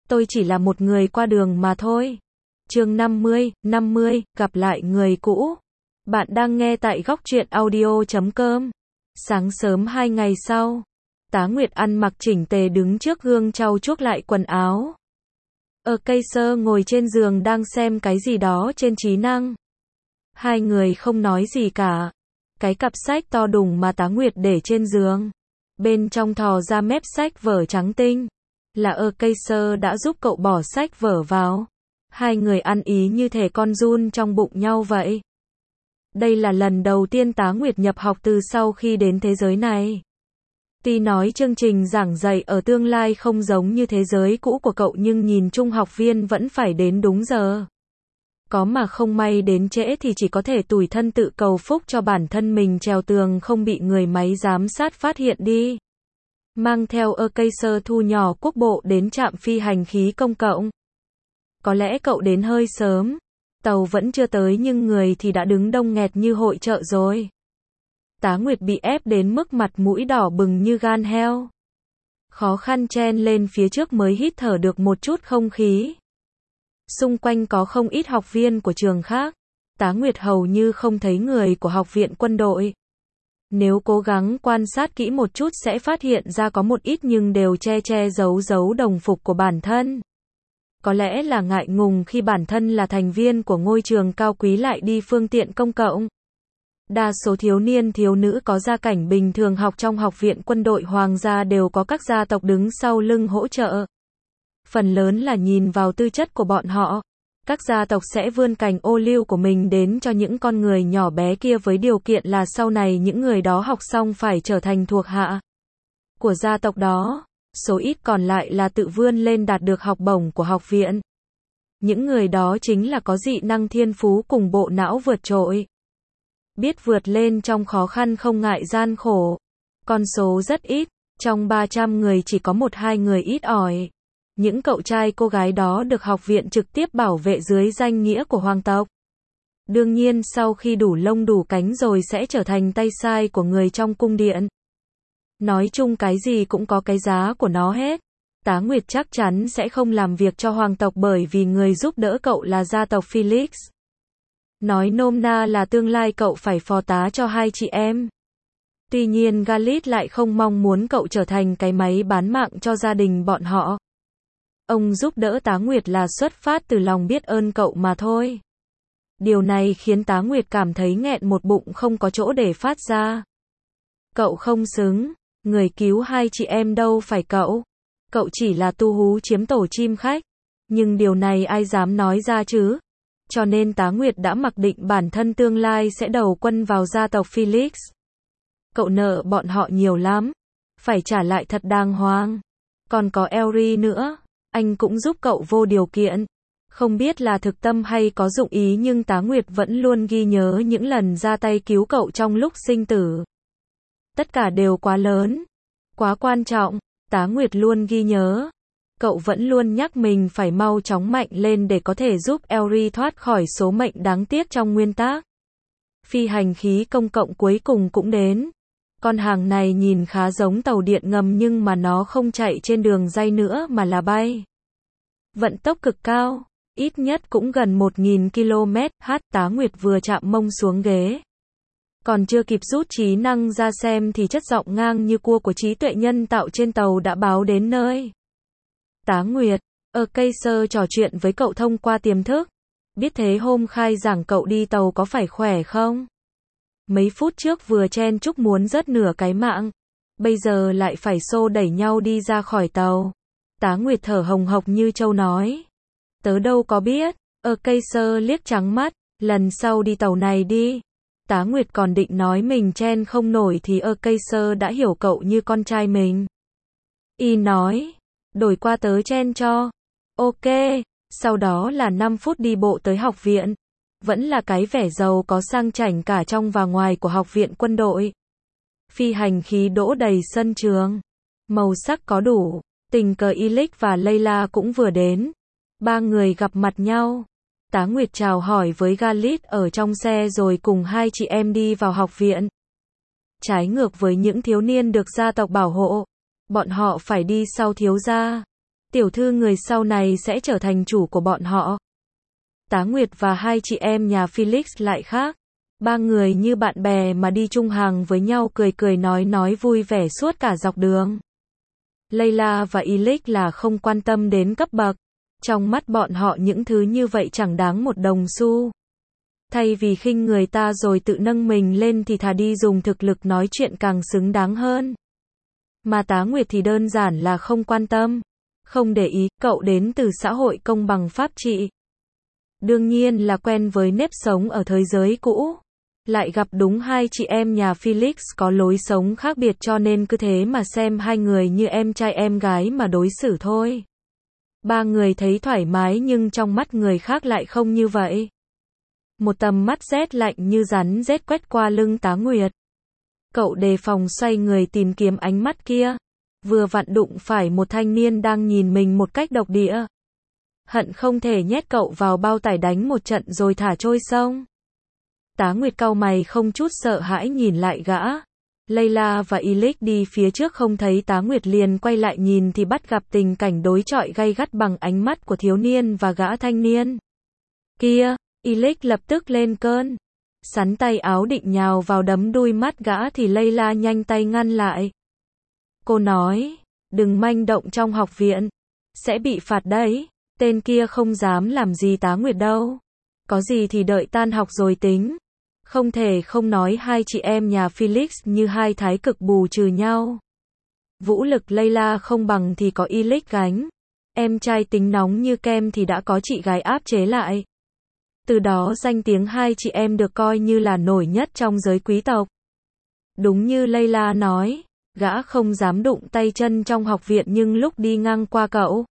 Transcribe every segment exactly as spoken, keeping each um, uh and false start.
tôi chỉ là một người qua đường mà thôi. Chương năm mươi, năm mươi, gặp lại người cũ. Bạn đang nghe tại góc truyện audio chấm com. Sáng sớm hai ngày sau, Tá Nguyệt ăn mặc chỉnh tề đứng trước gương trau chuốt lại quần áo. Ở cây sơ ngồi trên giường đang xem cái gì đó trên trí năng. Hai người không nói gì cả. Cái cặp sách to đùng mà Tá Nguyệt để trên giường, bên trong thò ra mép sách vở trắng tinh. Là ở cây sơ đã giúp cậu bỏ sách vở vào. Hai người ăn ý như thể con giun trong bụng nhau vậy. Đây là lần đầu tiên Tá Nguyệt nhập học từ sau khi đến thế giới này. Tuy nói chương trình giảng dạy ở tương lai không giống như thế giới cũ của cậu, nhưng nhìn chung học viên vẫn phải đến đúng giờ. Có mà không may đến trễ thì chỉ có thể tủi thân tự cầu phúc cho bản thân mình trèo tường không bị người máy giám sát phát hiện đi. Mang theo ơ cây sơ thu nhỏ quốc bộ đến trạm phi hành khí công cộng. Có lẽ cậu đến hơi sớm. Tàu vẫn chưa tới nhưng người thì đã đứng đông nghẹt như hội chợ rồi. Tá Nguyệt bị ép đến mức mặt mũi đỏ bừng như gan heo. Khó khăn chen lên phía trước mới hít thở được một chút không khí. Xung quanh có không ít học viên của trường khác. Tá Nguyệt hầu như không thấy người của học viện quân đội. Nếu cố gắng quan sát kỹ một chút sẽ phát hiện ra có một ít nhưng đều che che giấu giấu đồng phục của bản thân. Có lẽ là ngại ngùng khi bản thân là thành viên của ngôi trường cao quý lại đi phương tiện công cộng. Đa số thiếu niên thiếu nữ có gia cảnh bình thường học trong học viện quân đội hoàng gia đều có các gia tộc đứng sau lưng hỗ trợ. Phần lớn là nhìn vào tư chất của bọn họ. Các gia tộc sẽ vươn cành ô liu của mình đến cho những con người nhỏ bé kia với điều kiện là sau này những người đó học xong phải trở thành thuộc hạ của gia tộc đó. Số ít còn lại là tự vươn lên đạt được học bổng của học viện. Những người đó chính là có dị năng thiên phú cùng bộ não vượt trội. Biết vượt lên trong khó khăn không ngại gian khổ. Con số rất ít, trong ba trăm người chỉ có một hai người ít ỏi. Những cậu trai cô gái đó được học viện trực tiếp bảo vệ dưới danh nghĩa của hoàng tộc. Đương nhiên sau khi đủ lông đủ cánh rồi sẽ trở thành tay sai của người trong cung điện. Nói chung cái gì cũng có cái giá của nó hết. Tá Nguyệt chắc chắn sẽ không làm việc cho hoàng tộc bởi vì người giúp đỡ cậu là gia tộc Felix. Nói nôm na là tương lai cậu phải phò tá cho hai chị em. Tuy nhiên Galit lại không mong muốn cậu trở thành cái máy bán mạng cho gia đình bọn họ. Ông giúp đỡ Tá Nguyệt là xuất phát từ lòng biết ơn cậu mà thôi. Điều này khiến Tá Nguyệt cảm thấy nghẹn một bụng không có chỗ để phát ra. Cậu không xứng, người cứu hai chị em đâu phải cậu. Cậu chỉ là tu hú chiếm tổ chim khách. Nhưng điều này ai dám nói ra chứ? Cho nên Tá Nguyệt đã mặc định bản thân tương lai sẽ đầu quân vào gia tộc Felix. Cậu nợ bọn họ nhiều lắm. Phải trả lại thật đàng hoàng. Còn có Elry nữa. Anh cũng giúp cậu vô điều kiện. Không biết là thực tâm hay có dụng ý nhưng Tá Nguyệt vẫn luôn ghi nhớ những lần ra tay cứu cậu trong lúc sinh tử. Tất cả đều quá lớn. Quá quan trọng. Tá Nguyệt luôn ghi nhớ. Cậu vẫn luôn nhắc mình phải mau chóng mạnh lên để có thể giúp Elry thoát khỏi số mệnh đáng tiếc trong nguyên tác. Phi hành khí công cộng cuối cùng cũng đến. Con hàng này nhìn khá giống tàu điện ngầm nhưng mà nó không chạy trên đường ray nữa mà là bay. Vận tốc cực cao, ít nhất cũng gần một nghìn ki lô mét h. Tá Nguyệt vừa chạm mông xuống ghế. Còn chưa kịp rút trí năng ra xem thì chất giọng ngang như cua của trí tuệ nhân tạo trên tàu đã báo đến nơi. Tá Nguyệt, ở cây sơ trò chuyện với cậu thông qua tiềm thức. Biết thế hôm khai giảng cậu đi tàu có phải khỏe không? Mấy phút trước vừa chen chúc muốn rớt nửa cái mạng. Bây giờ lại phải xô đẩy nhau đi ra khỏi tàu. Tá Nguyệt thở hồng hộc như trâu nói. Tớ đâu có biết. Ở cây sơ liếc trắng mắt. Lần sau đi tàu này đi. Tá Nguyệt còn định nói mình chen không nổi thì ở cây sơ đã hiểu cậu như con trai mình. Y nói. Đổi qua tớ chen cho. Ok. Sau đó là năm phút đi bộ tới học viện. Vẫn là cái vẻ giàu có sang chảnh cả trong và ngoài của học viện quân đội. Phi hành khí đỗ đầy sân trường. Màu sắc có đủ. Tình cờ Ilic và Layla cũng vừa đến. Ba người gặp mặt nhau. Tá Nguyệt chào hỏi với Galit ở trong xe rồi cùng hai chị em đi vào học viện. Trái ngược với những thiếu niên được gia tộc bảo hộ, bọn họ phải đi sau thiếu gia. Tiểu thư người sau này sẽ trở thành chủ của bọn họ. Tá Nguyệt và hai chị em nhà Felix lại khác. Ba người như bạn bè mà đi chung hàng với nhau, cười cười nói nói vui vẻ suốt cả dọc đường. Layla và Illich là không quan tâm đến cấp bậc. Trong mắt bọn họ những thứ như vậy chẳng đáng một đồng xu. Thay vì khinh người ta rồi tự nâng mình lên thì thà đi dùng thực lực nói chuyện càng xứng đáng hơn. Mà Tá Nguyệt thì đơn giản là không quan tâm, không để ý, cậu đến từ xã hội công bằng pháp trị. Đương nhiên là quen với nếp sống ở thế giới cũ. Lại gặp đúng hai chị em nhà Felix có lối sống khác biệt, cho nên cứ thế mà xem hai người như em trai em gái mà đối xử thôi. Ba người thấy thoải mái nhưng trong mắt người khác lại không như vậy. Một tầm mắt rét lạnh như rắn rết quét qua lưng Tá Nguyệt. Cậu đề phòng xoay người tìm kiếm ánh mắt kia. Vừa vặn đụng phải một thanh niên đang nhìn mình một cách độc địa. Hận không thể nhét cậu vào bao tải đánh một trận rồi thả trôi sông. Tá Nguyệt cau mày không chút sợ hãi nhìn lại gã. Layla và Illich đi phía trước không thấy Tá Nguyệt liền quay lại nhìn thì bắt gặp tình cảnh đối chọi gay gắt bằng ánh mắt của thiếu niên và gã thanh niên. Kia, Illich lập tức lên cơn. Sắn tay áo định nhào vào đấm đuôi mắt gã thì Layla nhanh tay ngăn lại. Cô nói, đừng manh động trong học viện. Sẽ bị phạt đấy. Tên kia không dám làm gì Tá Nguyệt đâu. Có gì thì đợi tan học rồi tính. Không thể không nói hai chị em nhà Felix như hai thái cực bù trừ nhau. Vũ lực Layla không bằng thì có Illich gánh. Em trai tính nóng như kem thì đã có chị gái áp chế lại. Từ đó danh tiếng hai chị em được coi như là nổi nhất trong giới quý tộc. Đúng như Layla nói, gã không dám đụng tay chân trong học viện nhưng lúc đi ngang qua cậu,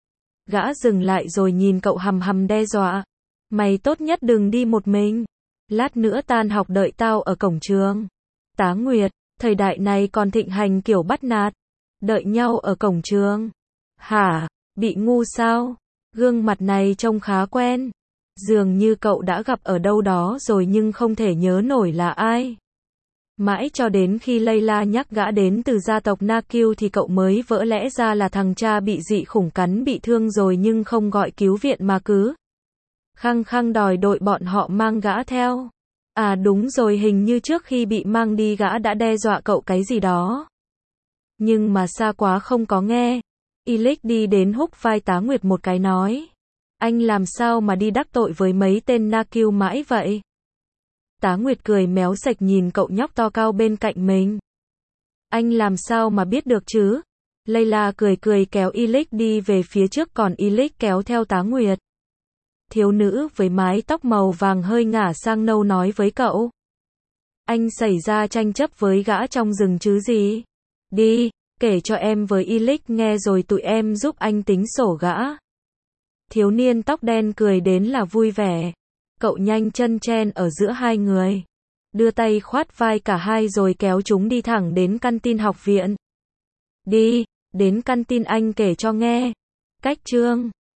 gã dừng lại rồi nhìn cậu hằm hằm đe dọa. Mày tốt nhất đừng đi một mình. Lát nữa tan học đợi tao ở cổng trường. Tá Nguyệt, thời đại này còn thịnh hành kiểu bắt nạt. Đợi nhau ở cổng trường. Hả, bị ngu sao? Gương mặt này trông khá quen. Dường như cậu đã gặp ở đâu đó rồi nhưng không thể nhớ nổi là ai. Mãi cho đến khi Layla nhắc gã đến từ gia tộc Nakil thì cậu mới vỡ lẽ ra là thằng cha bị dị khủng cắn bị thương rồi nhưng không gọi cứu viện mà cứ khăng khăng đòi đội bọn họ mang gã theo. À đúng rồi, hình như trước khi bị mang đi gã đã đe dọa cậu cái gì đó. Nhưng mà xa quá không có nghe. Illich đi đến húc vai Tá Nguyệt một cái nói. Anh làm sao mà đi đắc tội với mấy tên Nakil mãi vậy? Tá Nguyệt cười méo sạch nhìn cậu nhóc to cao bên cạnh mình. Anh làm sao mà biết được chứ? Layla cười cười kéo Illich đi về phía trước còn Illich kéo theo Tá Nguyệt. Thiếu nữ với mái tóc màu vàng hơi ngả sang nâu nói với cậu. Anh xảy ra tranh chấp với gã trong rừng chứ gì? Đi, kể cho em với Illich nghe rồi tụi em giúp anh tính sổ gã. Thiếu niên tóc đen cười đến là vui vẻ. Cậu nhanh chân chen ở giữa hai người. Đưa tay khoát vai cả hai rồi kéo chúng đi thẳng đến căn tin học viện. Đi, đến căn tin anh kể cho nghe. Cách chương